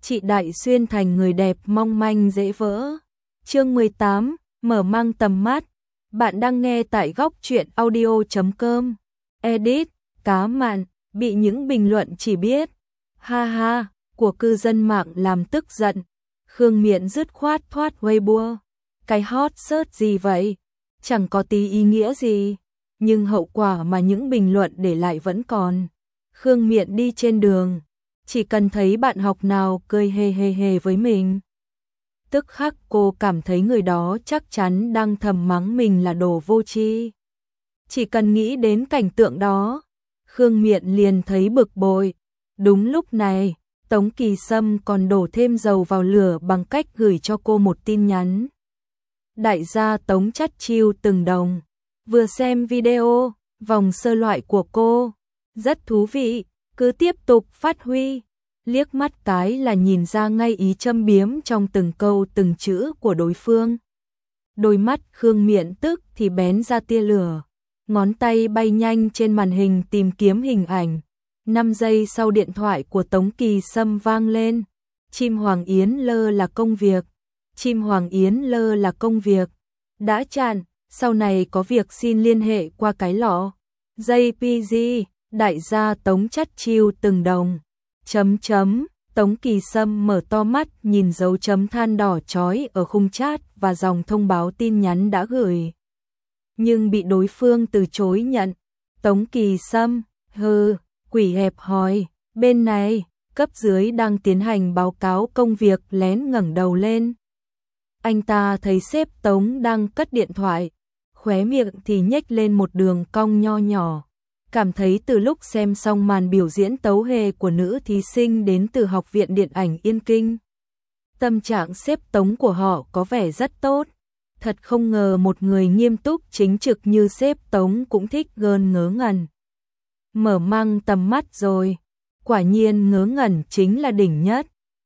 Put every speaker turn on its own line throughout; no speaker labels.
chị Đại xuyên thành người đẹp mong manh dễ vỡ. Chương 18, mở mang tầm mắt. Bạn đang nghe tại góc truyện audio.com. Edit, cá mặn, bị những bình luận chỉ biết ha ha của cư dân mạng làm tức giận. Khương Miện dứt khoát thoát Weibo. Cái hot search gì vậy? Chẳng có tí ý nghĩa gì. Nhưng hậu quả mà những bình luận để lại vẫn còn. Khương Miện đi trên đường, chỉ cần thấy bạn học nào cười hề với mình, tức khắc cô cảm thấy người đó chắc chắn đang thầm mắng mình là đồ vô tri. Chỉ cần nghĩ đến cảnh tượng đó, Khương Miện liền thấy bực bội. Đúng lúc này, Tống Kỳ Sâm còn đổ thêm dầu vào lửa bằng cách gửi cho cô một tin nhắn. Đại gia Tống chắt chiu từng đồng. Vừa xem video, vòng sơ loại của cô rất thú vị, cứ tiếp tục phát huy. Liếc mắt cái là nhìn ra ngay ý châm biếm trong từng câu từng chữ của đối phương. Đôi mắt Khương Miện tức thì bén ra tia lửa, ngón tay bay nhanh trên màn hình tìm kiếm hình ảnh. 5 giây sau điện thoại của Tống Kỳ Sâm vang lên. Chim Hoàng Yến lơ là công việc. Chim Hoàng Yến lơ là công việc. Đã chặn, sau này có việc xin liên hệ qua cái lọ. JPG, đại gia Tống chắt chiu từng đồng. Tống Kỳ Sâm mở to mắt nhìn dấu chấm than đỏ chói ở khung chat và dòng thông báo tin nhắn đã gửi. Nhưng bị đối phương từ chối nhận. Tống Kỳ Sâm, quỷ hẹp hòi, bên này, cấp dưới đang tiến hành báo cáo công việc lén ngẩng đầu lên. Anh ta thấy sếp Tống đang cất điện thoại, khóe miệng thì nhếch lên một đường cong nho nhỏ. Cảm thấy từ lúc xem xong màn biểu diễn tấu hề của nữ thí sinh đến từ Học viện Điện ảnh Yên Kinh, tâm trạng sếp Tống của họ có vẻ rất tốt. Thật không ngờ một người nghiêm túc chính trực như sếp Tống cũng thích gơn ngớ ngẩn. Mở mang tầm mắt rồi, quả nhiên ngớ ngẩn chính là đỉnh nhất.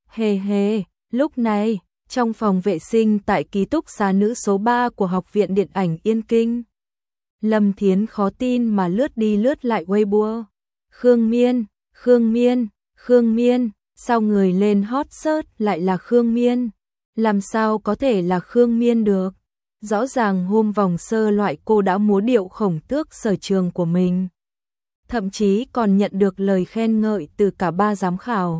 Lúc này, trong phòng vệ sinh tại ký túc xá nữ số 3 của Học viện Điện ảnh Yên Kinh, Lâm Thiến khó tin mà lướt đi lướt lại Weibo. Khương Miên, sao người lên hot search lại là Khương Miên? Làm sao có thể là Khương Miên được? Rõ ràng hôm vòng sơ loại cô đã múa điệu khổng tước sở trường của mình. Thậm chí còn nhận được lời khen ngợi từ cả 3 giám khảo.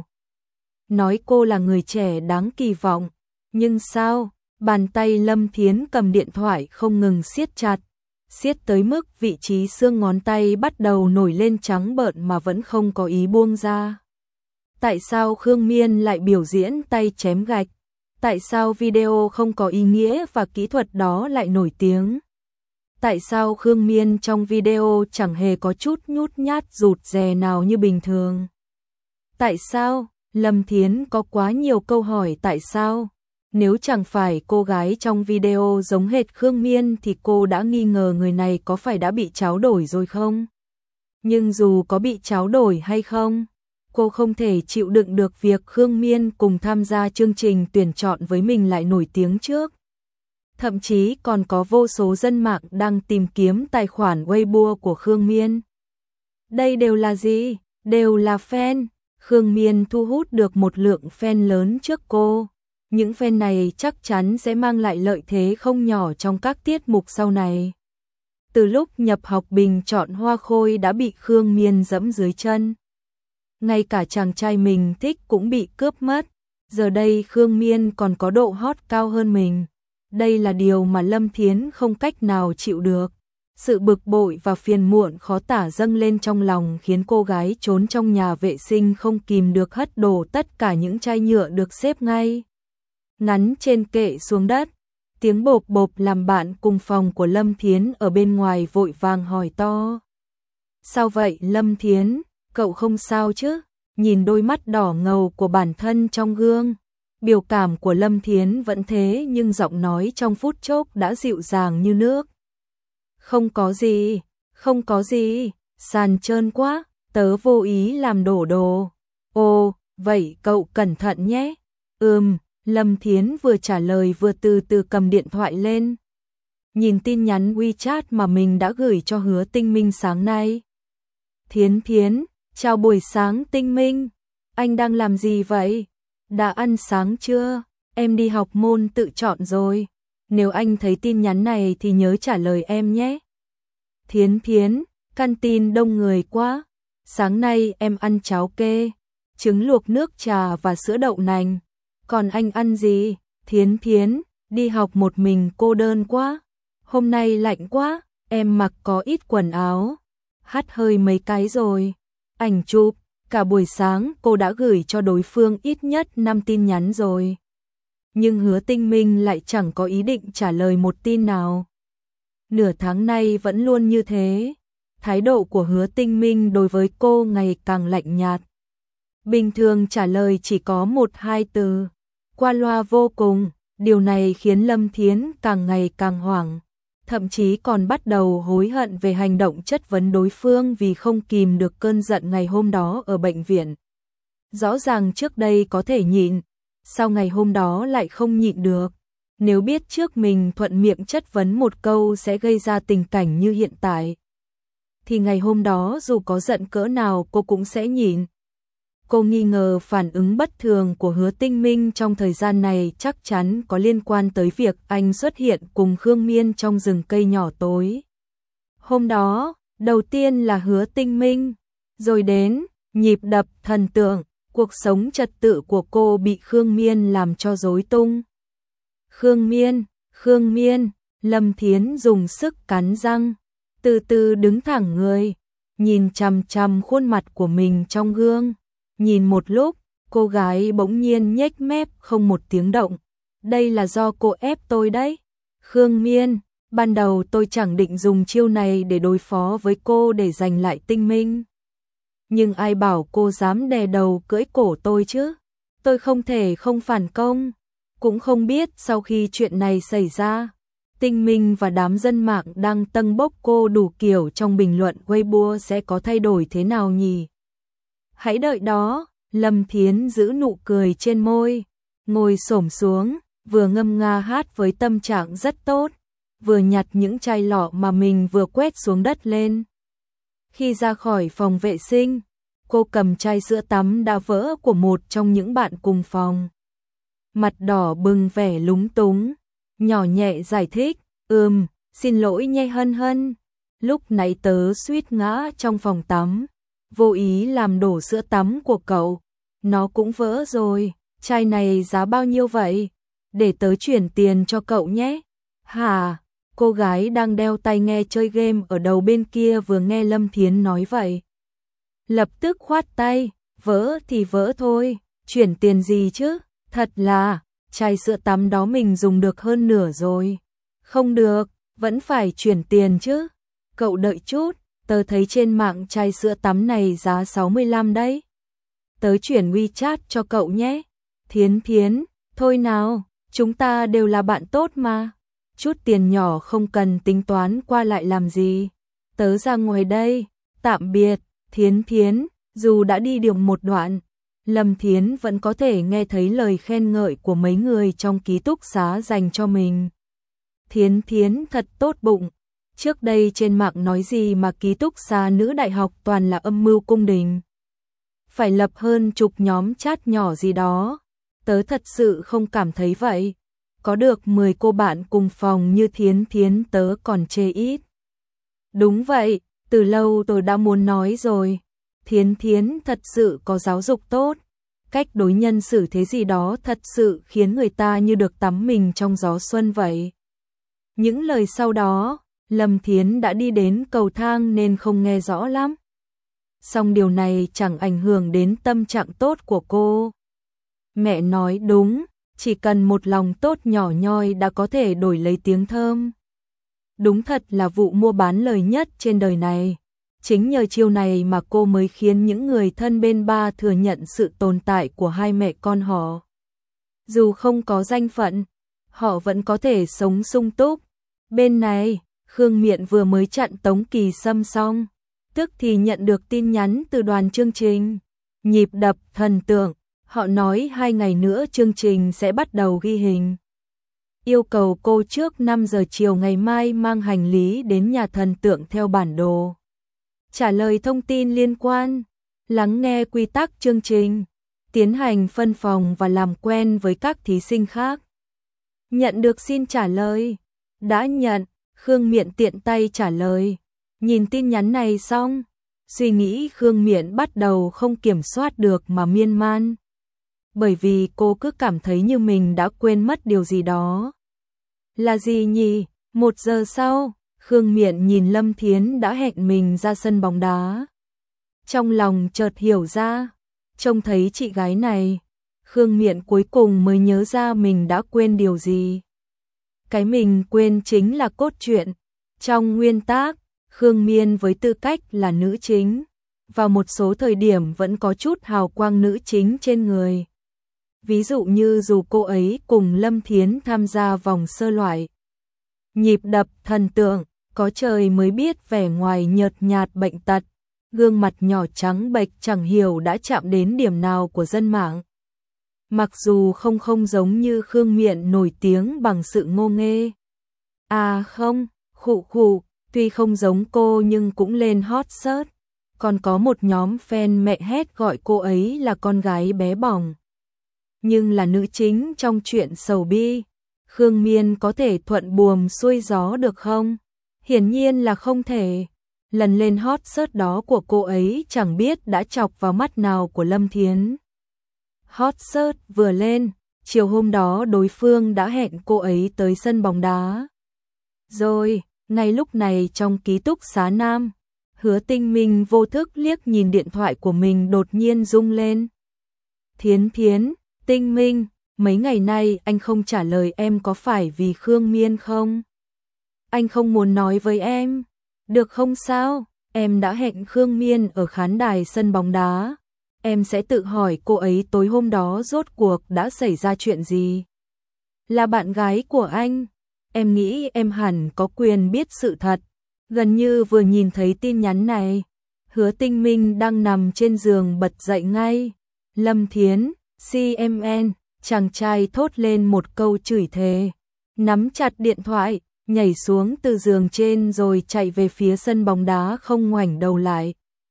Nói cô là người trẻ đáng kỳ vọng. Nhưng sao? Bàn tay Lâm Thiến cầm điện thoại không ngừng siết chặt. Siết tới mức vị trí xương ngón tay bắt đầu nổi lên trắng bợn mà vẫn không có ý buông ra. Tại sao Khương Miên lại biểu diễn tay chém gạch? Tại sao video không có ý nghĩa và kỹ thuật đó lại nổi tiếng? Tại sao Khương Miên trong video chẳng hề có chút nhút nhát rụt rè nào như bình thường? Tại sao? Lâm Thiến có quá nhiều câu hỏi tại sao? Nếu chẳng phải cô gái trong video giống hệt Khương Miên thì cô đã nghi ngờ người này có phải đã bị tráo đổi rồi không? Nhưng dù có bị tráo đổi hay không, cô không thể chịu đựng được việc Khương Miên cùng tham gia chương trình tuyển chọn với mình lại nổi tiếng trước. Thậm chí còn có vô số dân mạng đang tìm kiếm tài khoản Weibo của Khương Miên. Đây đều là gì? Đều là fan. Khương Miên thu hút được một lượng fan lớn trước cô. Những fan này chắc chắn sẽ mang lại lợi thế không nhỏ trong các tiết mục sau này. Từ lúc nhập học bình chọn hoa khôi đã bị Khương Miên dẫm dưới chân. Ngay cả chàng trai mình thích cũng bị cướp mất. Giờ đây Khương Miên còn có độ hot cao hơn mình. Đây là điều mà Lâm Thiến không cách nào chịu được. Sự bực bội và phiền muộn khó tả dâng lên trong lòng khiến cô gái trốn trong nhà vệ sinh không kìm được hất đổ tất cả những chai nhựa được xếp ngay ngắn trên kệ xuống đất. Tiếng bộp bộp làm bạn cùng phòng của Lâm Thiến ở bên ngoài vội vàng hỏi to. Sao vậy Lâm Thiến, cậu không sao chứ? Nhìn đôi mắt đỏ ngầu của bản thân trong gương. Biểu cảm của Lâm Thiến vẫn thế nhưng giọng nói trong phút chốc đã dịu dàng như nước. Không có gì, sàn trơn quá, tớ vô ý làm đổ đồ. Ồ, vậy cậu cẩn thận nhé. Lâm Thiến vừa trả lời vừa từ từ cầm điện thoại lên. Nhìn tin nhắn WeChat mà mình đã gửi cho Hứa Tinh Minh sáng nay. Thiến, chào buổi sáng Tinh Minh. Anh đang làm gì vậy? Đã ăn sáng chưa? Em đi học môn tự chọn rồi. Nếu anh thấy tin nhắn này thì nhớ trả lời em nhé. Thiến Thiến, canteen đông người quá. Sáng nay em ăn cháo kê, trứng luộc nước trà và sữa đậu nành. Còn anh ăn gì? Thiến Thiến, đi học một mình cô đơn quá. Hôm nay lạnh quá, em mặc có ít quần áo. Hắt hơi mấy cái rồi. Ảnh chụp, cả buổi sáng cô đã gửi cho đối phương ít nhất 5 tin nhắn rồi. Nhưng Hứa Tinh Minh lại chẳng có ý định trả lời một tin nào. Nửa tháng nay vẫn luôn như thế. Thái độ của Hứa Tinh Minh đối với cô ngày càng lạnh nhạt. Bình thường trả lời chỉ có 1-2 từ, qua loa vô cùng. Điều này khiến Lâm Thiến càng ngày càng hoảng, thậm chí còn bắt đầu hối hận về hành động chất vấn đối phương vì không kìm được cơn giận ngày hôm đó ở bệnh viện. Rõ ràng trước đây có thể nhịn, sao ngày hôm đó lại không nhịn được? Nếu biết trước mình thuận miệng chất vấn một câu sẽ gây ra tình cảnh như hiện tại, thì ngày hôm đó dù có giận cỡ nào cô cũng sẽ nhịn. Cô nghi ngờ phản ứng bất thường của Hứa Tinh Minh trong thời gian này chắc chắn có liên quan tới việc anh xuất hiện cùng Khương Miên trong rừng cây nhỏ tối. Hôm đó, đầu tiên là Hứa Tinh Minh, rồi đến nhịp đập thần tượng, cuộc sống trật tự của cô bị Khương Miên làm cho rối tung. Khương Miên, Lâm Thiến dùng sức cắn răng, từ từ đứng thẳng người, nhìn chằm chằm khuôn mặt của mình trong gương. Nhìn một lúc, cô gái bỗng nhiên nhếch mép không một tiếng động. Đây là do cô ép tôi đấy. Khương Miên, ban đầu tôi chẳng định dùng chiêu này để đối phó với cô để giành lại Tinh Minh. Nhưng ai bảo cô dám đè đầu cưỡi cổ tôi chứ? Tôi không thể không phản công. Cũng không biết sau khi chuyện này xảy ra, Tinh Minh và đám dân mạng đang tâng bốc cô đủ kiểu trong bình luận Weibo sẽ có thay đổi thế nào nhỉ? Hãy đợi đó. Lâm Thiến giữ nụ cười trên môi, ngồi xổm xuống, vừa ngâm nga hát với tâm trạng rất tốt, vừa nhặt những chai lọ mà mình vừa quét xuống đất lên. Khi ra khỏi phòng vệ sinh, cô cầm chai sữa tắm đã vỡ của một trong những bạn cùng phòng. Mặt đỏ bừng vẻ lúng túng, nhỏ nhẹ giải thích, xin lỗi nhé Hân Hân, lúc nãy tớ suýt ngã trong phòng tắm, vô ý làm đổ sữa tắm của cậu, nó cũng vỡ rồi, chai này giá bao nhiêu vậy? Để tớ chuyển tiền cho cậu nhé. Hả? Cô gái đang đeo tai nghe chơi game ở đầu bên kia vừa nghe Lâm Thiến nói vậy, lập tức khoát tay, vỡ thì vỡ thôi, chuyển tiền gì chứ? Thật là, chai sữa tắm đó mình dùng được hơn nửa rồi. Không được, vẫn phải chuyển tiền chứ. Cậu đợi chút, tớ thấy trên mạng chai sữa tắm này giá 65 đấy. Tớ chuyển WeChat cho cậu nhé. Thiến Thiến, thôi nào, chúng ta đều là bạn tốt mà. Chút tiền nhỏ không cần tính toán qua lại làm gì. Tớ ra ngoài đây, tạm biệt. Thiến Thiến, dù đã đi được một đoạn, Lâm Thiến vẫn có thể nghe thấy lời khen ngợi của mấy người trong ký túc xá dành cho mình. Thiến Thiến thật tốt bụng. Trước đây trên mạng nói gì mà ký túc xá nữ đại học toàn là âm mưu cung đình. Phải lập hơn chục nhóm chat nhỏ gì đó. Tớ thật sự không cảm thấy vậy. Có được 10 cô bạn cùng phòng như Thiến Thiến tớ còn chê ít. Đúng vậy, từ lâu tôi đã muốn nói rồi. Thiến Thiến thật sự có giáo dục tốt. Cách đối nhân xử thế gì đó thật sự khiến người ta như được tắm mình trong gió xuân vậy. Những lời sau đó, Lâm Thiến đã đi đến cầu thang nên không nghe rõ lắm. Song điều này chẳng ảnh hưởng đến tâm trạng tốt của cô. Mẹ nói đúng, chỉ cần một lòng tốt nhỏ nhoi đã có thể đổi lấy tiếng thơm. Đúng thật là vụ mua bán lời nhất trên đời này. Chính nhờ chiêu này mà cô mới khiến những người thân bên ba thừa nhận sự tồn tại của hai mẹ con họ. Dù không có danh phận, họ vẫn có thể sống sung túc. Bên này, Khương Miện vừa mới chặn Tống Kỳ Sâm xong, tức thì nhận được tin nhắn từ đoàn chương trình. Nhịp đập thần tượng, họ nói 2 ngày nữa chương trình sẽ bắt đầu ghi hình. Yêu cầu cô trước 5 giờ chiều ngày mai mang hành lý đến nhà thần tượng theo bản đồ. Trả lời thông tin liên quan, lắng nghe quy tắc chương trình, tiến hành phân phòng và làm quen với các thí sinh khác. Nhận được xin trả lời. Đã nhận, Khương Miện tiện tay trả lời. Nhìn tin nhắn này xong, suy nghĩ Khương Miện bắt đầu không kiểm soát được mà miên man. Bởi vì cô cứ cảm thấy như mình đã quên mất điều gì đó. Là gì nhỉ? 1 giờ sau, Khương Miện nhìn Lâm Thiến đã hẹn mình ra sân bóng đá. Trong lòng chợt hiểu ra, trông thấy chị gái này, Khương Miện cuối cùng mới nhớ ra mình đã quên điều gì. Cái mình quên chính là cốt truyện. Trong nguyên tác, Khương Miên với tư cách là nữ chính, vào một số thời điểm vẫn có chút hào quang nữ chính trên người. Ví dụ như dù cô ấy cùng Lâm Thiến tham gia vòng sơ loại. Nhịp đập thần tượng, có trời mới biết vẻ ngoài nhợt nhạt bệnh tật, gương mặt nhỏ trắng bệch chẳng hiểu đã chạm đến điểm nào của dân mạng. Mặc dù không giống như Khương Miện nổi tiếng bằng sự ngô nghê. À không, khụ, tuy không giống cô nhưng cũng lên hot search. Còn có một nhóm fan mẹ hét gọi cô ấy là con gái bé bỏng. Nhưng là nữ chính trong chuyện sầu bi, Khương Miên có thể thuận buồm xuôi gió được không? Hiển nhiên là không thể. Lần lên hot search đó của cô ấy chẳng biết đã chọc vào mắt nào của Lâm Thiến. Hot search vừa lên, chiều hôm đó đối phương đã hẹn cô ấy tới sân bóng đá. Rồi, ngay lúc này trong ký túc xá nam, Hứa Tinh Minh vô thức liếc nhìn điện thoại của mình đột nhiên rung lên. Thiến, Tinh Minh, mấy ngày nay anh không trả lời em có phải vì Khương Miên không? Anh không muốn nói với em. Được không sao, em đã hẹn Khương Miên ở khán đài sân bóng đá. Em sẽ tự hỏi cô ấy tối hôm đó rốt cuộc đã xảy ra chuyện gì. Là bạn gái của anh, em nghĩ em hẳn có quyền biết sự thật. Gần như vừa nhìn thấy tin nhắn này, Hứa Tinh Minh đang nằm trên giường bật dậy ngay. Lâm Thiến, CMN, chàng trai thốt lên một câu chửi thề, nắm chặt điện thoại, nhảy xuống từ giường trên rồi chạy về phía sân bóng đá không ngoảnh đầu lại.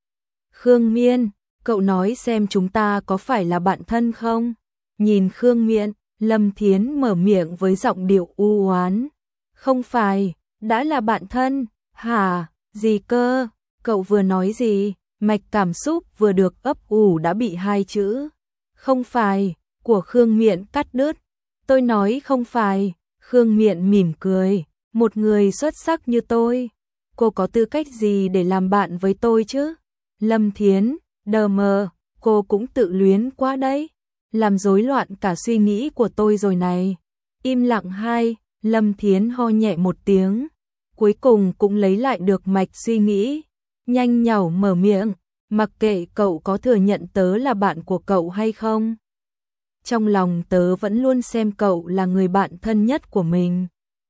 Khương Miên, cậu nói xem chúng ta có phải là bạn thân không? Nhìn Khương Miện, Lâm Thiến mở miệng với giọng điệu u oán. Không phải, đã là bạn thân, hả? Gì cơ? Cậu vừa nói gì? Mạch cảm xúc vừa được ấp ủ đã bị 2 chữ không phải của Khương Miện cắt đứt. Tôi nói không phải. Khương Miện mỉm cười. Một người xuất sắc như tôi, cô có tư cách gì để làm bạn với tôi chứ? Lâm Thiến, đờ mờ, cô cũng tự luyến quá đấy. Làm rối loạn cả suy nghĩ của tôi rồi này. Im lặng 2, Lâm Thiến ho nhẹ một tiếng. Cuối cùng cũng lấy lại được mạch suy nghĩ. Nhanh nhảu mở miệng, mặc kệ cậu có thừa nhận tớ là bạn của cậu hay không. Trong lòng tớ vẫn luôn xem cậu là người bạn thân nhất của mình.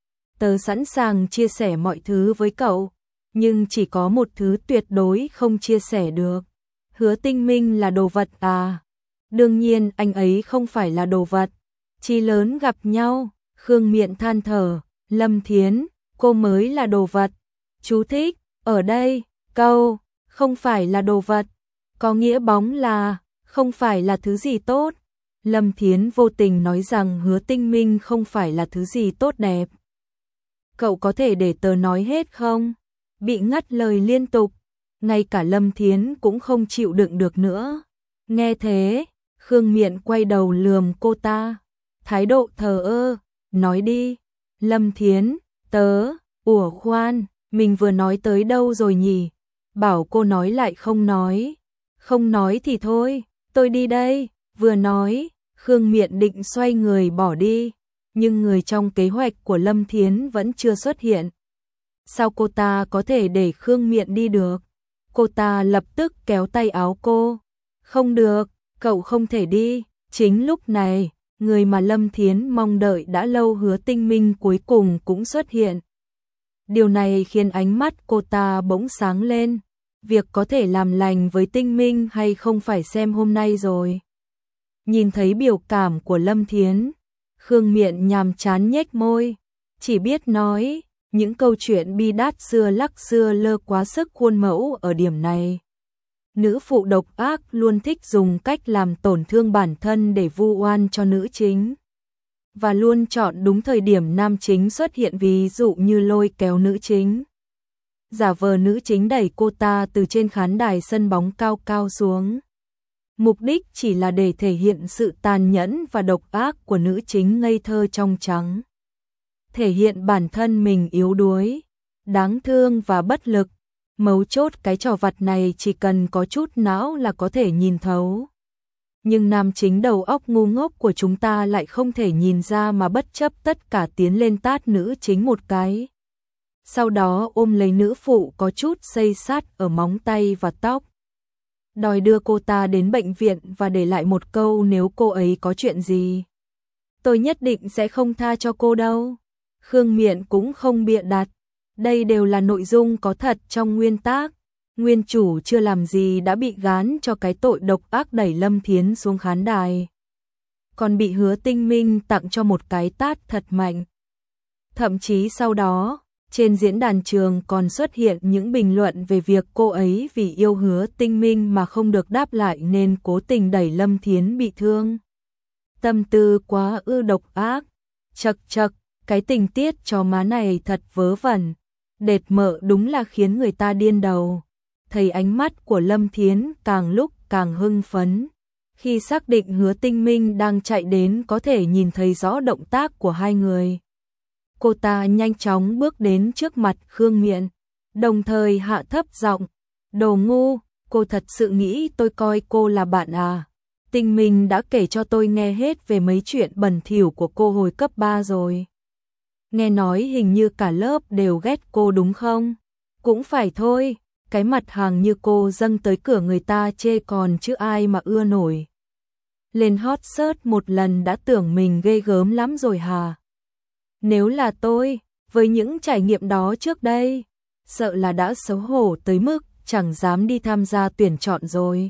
Tớ sẵn sàng chia sẻ mọi thứ với cậu, nhưng chỉ có một thứ tuyệt đối không chia sẻ được. Hứa Tinh Minh là đồ vật à? Đương nhiên anh ấy không phải là đồ vật. Chí lớn gặp nhau, Khương Miện than thở, Lâm Thiến, cô mới là đồ vật. Chú thích, ở đây, câu, không phải là đồ vật, có nghĩa bóng là, không phải là thứ gì tốt. Lâm Thiến vô tình nói rằng Hứa Tinh Minh không phải là thứ gì tốt đẹp. Cậu có thể để tớ nói hết không? Bị ngắt lời liên tục, ngay cả Lâm Thiến cũng không chịu đựng được nữa. Nghe thế, Khương Miện quay đầu lườm cô ta, thái độ thờ ơ, nói đi. Lâm Thiến, ủa khoan, mình vừa nói tới đâu rồi nhỉ? Bảo cô nói lại không nói. Không nói thì thôi, tôi đi đây. Vừa nói, Khương Miện định xoay người bỏ đi, nhưng người trong kế hoạch của Lâm Thiến vẫn chưa xuất hiện. Sao cô ta có thể để Khương Miện đi được? Cô ta lập tức kéo tay áo cô. Không được, cậu không thể đi. Chính lúc này, người mà Lâm Thiến mong đợi đã lâu Hứa Tinh Minh cuối cùng cũng xuất hiện. Điều này khiến ánh mắt cô ta bỗng sáng lên. Việc có thể làm lành với Tinh Minh hay không phải xem hôm nay rồi. Nhìn thấy biểu cảm của Lâm Thiến, Khương Miện nhàm chán nhếch môi, chỉ biết nói những câu chuyện bi đát xưa lắc xưa lơ quá sức khuôn mẫu ở điểm này. Nữ phụ độc ác luôn thích dùng cách làm tổn thương bản thân để vu oan cho nữ chính. Và luôn chọn đúng thời điểm nam chính xuất hiện, ví dụ như lôi kéo nữ chính. Giả vờ nữ chính đẩy cô ta từ trên khán đài sân bóng cao cao xuống. Mục đích chỉ là để thể hiện sự tàn nhẫn và độc ác của nữ chính ngây thơ trong trắng. Thể hiện bản thân mình yếu đuối, đáng thương và bất lực. Mấu chốt cái trò vặt này chỉ cần có chút não là có thể nhìn thấu. Nhưng nam chính đầu óc ngu ngốc của chúng ta lại không thể nhìn ra mà bất chấp tất cả tiến lên tát nữ chính một cái. Sau đó ôm lấy nữ phụ có chút xây xát ở móng tay và tóc. Đòi đưa cô ta đến bệnh viện và để lại một câu, nếu cô ấy có chuyện gì, tôi nhất định sẽ không tha cho cô đâu. Khương Miện cũng không bịa đặt. Đây đều là nội dung có thật trong nguyên tác. Nguyên chủ chưa làm gì đã bị gán cho cái tội độc ác đẩy Lâm Thiến xuống khán đài. Còn bị Hứa Tinh Minh tặng cho một cái tát thật mạnh. Thậm chí sau đó, trên diễn đàn trường còn xuất hiện những bình luận về việc cô ấy vì yêu Hứa Tinh Minh mà không được đáp lại nên cố tình đẩy Lâm Thiến bị thương. Tâm tư quá độc ác. Chậc chậc, cái tình tiết chó má này thật vớ vẩn. Đệt mợ đúng là khiến người ta điên đầu. Thấy ánh mắt của Lâm Thiến càng lúc càng hưng phấn. Khi xác định Hứa Tinh Minh đang chạy đến có thể nhìn thấy rõ động tác của hai người. Cô ta nhanh chóng bước đến trước mặt Khương Miện, đồng thời hạ thấp giọng, đồ ngu, cô thật sự nghĩ tôi coi cô là bạn à? Tinh Minh đã kể cho tôi nghe hết về mấy chuyện bẩn thỉu của cô hồi cấp 3 rồi. Nghe nói hình như cả lớp đều ghét cô đúng không? Cũng phải thôi, cái mặt hàng như cô dâng tới cửa người ta chê còn chứ ai mà ưa nổi. Lên hot search một lần đã tưởng mình ghê gớm lắm rồi hả? Nếu là tôi, với những trải nghiệm đó trước đây, sợ là đã xấu hổ tới mức chẳng dám đi tham gia tuyển chọn rồi.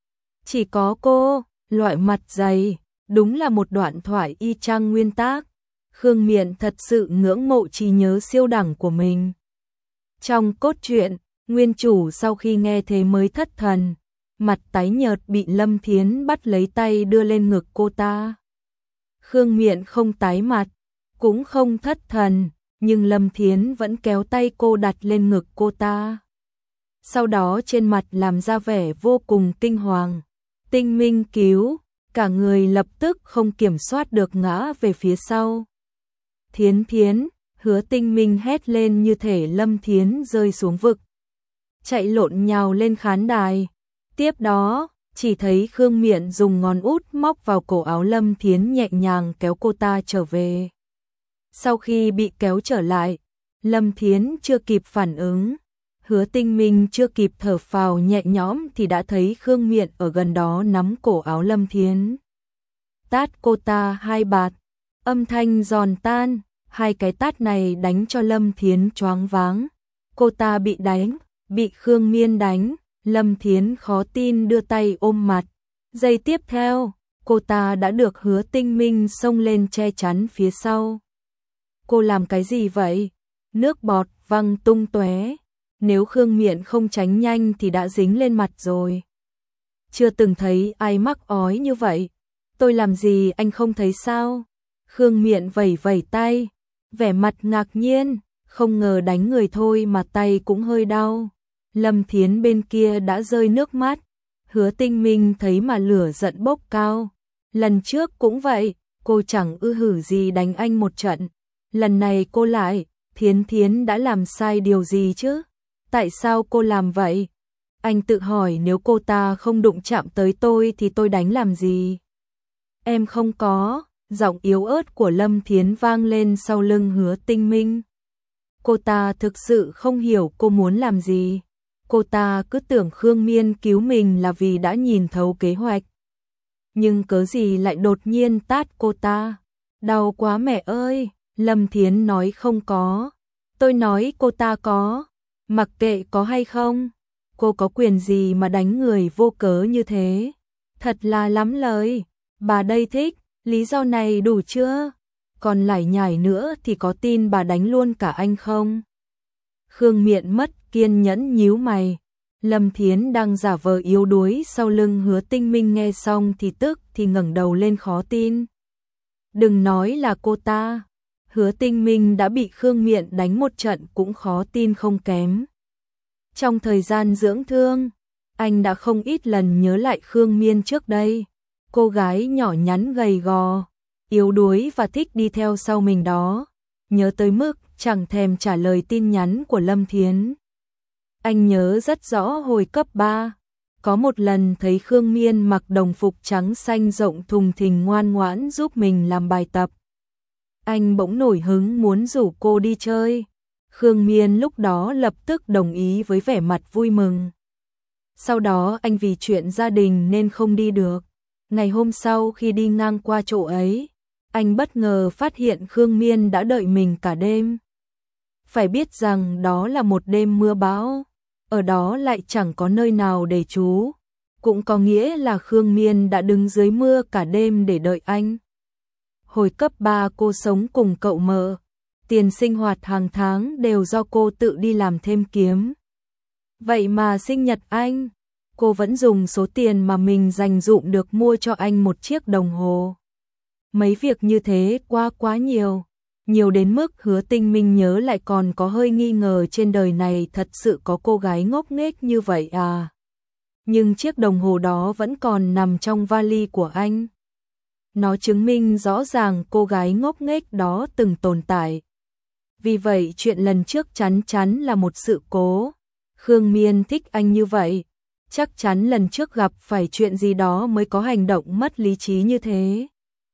Chỉ có cô, loại mặt dày, đúng là một đoạn thoại y chang nguyên tác. Khương Miện thật sự ngưỡng mộ trí nhớ siêu đẳng của mình. Trong cốt truyện, nguyên chủ sau khi nghe thế mới thất thần, mặt tái nhợt bị Lâm Thiến bắt lấy tay đưa lên ngực cô ta. Khương Miện không tái mặt, cũng không thất thần, nhưng Lâm Thiến vẫn kéo tay cô đặt lên ngực cô ta. Sau đó trên mặt làm ra vẻ vô cùng kinh hoàng. Tinh Minh cứu, cả người lập tức không kiểm soát được ngã về phía sau. Thiến Thiến, Hứa Tinh Minh hét lên như thể Lâm Thiến rơi xuống vực. Chạy lộn nhào lên khán đài. Tiếp đó, chỉ thấy Khương Miện dùng ngón út móc vào cổ áo Lâm Thiến nhẹ nhàng kéo cô ta trở về. Sau khi bị kéo trở lại, Lâm Thiến chưa kịp phản ứng. Hứa Tinh Minh chưa kịp thở phào nhẹ nhõm thì đã thấy Khương Miện ở gần đó nắm cổ áo Lâm Thiến. Tát cô ta 2 bạt, âm thanh giòn tan, 2 cái tát này đánh cho Lâm Thiến choáng váng. Cô ta bị đánh, bị Khương Miên đánh, Lâm Thiến khó tin đưa tay ôm mặt. Giây tiếp theo, cô ta đã được Hứa Tinh Minh xông lên che chắn phía sau. Cô làm cái gì vậy? Nước bọt văng tung tóe. Nếu Khương Miện không tránh nhanh thì đã dính lên mặt rồi. Chưa từng thấy ai mắc ói như vậy. Tôi làm gì anh không thấy sao? Khương Miện vẩy vẩy tay, vẻ mặt ngạc nhiên, không ngờ đánh người thôi mà tay cũng hơi đau. Lâm Thiến bên kia đã rơi nước mắt. Hứa Tinh Minh thấy mà lửa giận bốc cao. Lần trước cũng vậy, cô chẳng hử gì đánh anh một trận. Lần này cô lại, Thiến Thiến đã làm sai điều gì chứ? Tại sao cô làm vậy? Anh tự hỏi nếu cô ta không đụng chạm tới tôi thì tôi đánh làm gì? Em không có, giọng yếu ớt của Lâm Thiến vang lên sau lưng Hứa Tinh Minh. Cô ta thực sự không hiểu cô muốn làm gì. Cô ta cứ tưởng Khương Miên cứu mình là vì đã nhìn thấu kế hoạch. Nhưng cớ gì lại đột nhiên tát cô ta? Đau quá mẹ ơi! Lâm Thiến nói không có. Tôi nói cô ta có. Mặc kệ có hay không, cô có quyền gì mà đánh người vô cớ như thế? Thật là lắm lời. Bà đây thích, lý do này đủ chưa? Còn lải nhải nữa thì có tin bà đánh luôn cả anh không? Khương Miện mất kiên nhẫn nhíu mày. Lâm Thiến đang giả vờ yếu đuối sau lưng Hứa Tinh Minh nghe xong thì tức thì ngẩng đầu lên khó tin. Đừng nói là cô ta, Hứa Tinh Minh đã bị Khương Miện đánh một trận cũng khó tin không kém. Trong thời gian dưỡng thương, anh đã không ít lần nhớ lại Khương Miên trước đây, cô gái nhỏ nhắn gầy gò, yếu đuối và thích đi theo sau mình đó, nhớ tới mức chẳng thèm trả lời tin nhắn của Lâm Thiến. Anh nhớ rất rõ hồi cấp 3, có một lần thấy Khương Miên mặc đồng phục trắng xanh rộng thùng thình ngoan ngoãn giúp mình làm bài tập. Anh bỗng nổi hứng muốn rủ cô đi chơi. Khương Miên lúc đó lập tức đồng ý với vẻ mặt vui mừng. Sau đó anh vì chuyện gia đình nên không đi được. Ngày hôm sau khi đi ngang qua chỗ ấy, anh bất ngờ phát hiện Khương Miên đã đợi mình cả đêm. Phải biết rằng đó là một đêm mưa bão, ở đó lại chẳng có nơi nào để trú, cũng có nghĩa là Khương Miên đã đứng dưới mưa cả đêm để đợi anh. Hồi cấp 3 cô sống cùng cậu mợ, tiền sinh hoạt hàng tháng đều do cô tự đi làm thêm kiếm. Vậy mà sinh nhật anh, cô vẫn dùng số tiền mà mình dành dụm được mua cho anh một chiếc đồng hồ. Mấy việc như thế quá nhiều. Nhiều đến mức Hứa Tinh Minh nhớ lại còn có hơi nghi ngờ trên đời này thật sự có cô gái ngốc nghếch như vậy à. Nhưng chiếc đồng hồ đó vẫn còn nằm trong vali của anh. Nó chứng minh rõ ràng cô gái ngốc nghếch đó từng tồn tại. Vì vậy chuyện lần trước chắn chắn là một sự cố. Khương Miên thích anh như vậy, chắc chắn lần trước gặp phải chuyện gì đó mới có hành động mất lý trí như thế.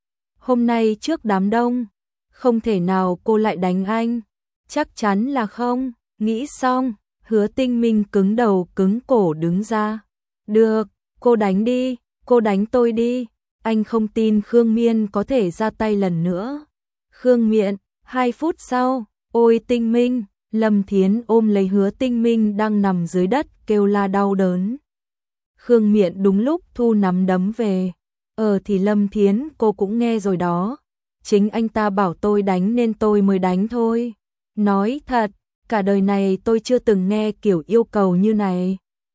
Hôm nay trước đám đông, không thể nào cô lại đánh anh, chắc chắn là không. Nghĩ xong, Hứa Tinh Minh cứng đầu cứng cổ đứng ra. Được, cô đánh đi, cô đánh tôi đi. Anh không tin Khương Miên có thể ra tay lần nữa. Khương Miện, 2 phút sau, ôi Tinh Minh, Lâm Thiến ôm lấy Hứa Tinh Minh đang nằm dưới đất kêu la đau đớn. Khương Miện đúng lúc thu nắm đấm về. Thì Lâm Thiến cô cũng nghe rồi đó. Chính anh ta bảo tôi đánh nên tôi mới đánh thôi. Nói thật, cả đời này tôi chưa từng nghe kiểu yêu cầu như này.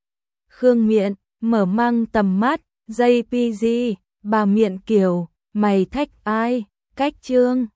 Khương Miện mở mang tầm mắt, JPG, bà Miện kiểu, mày thách ai, cách trương.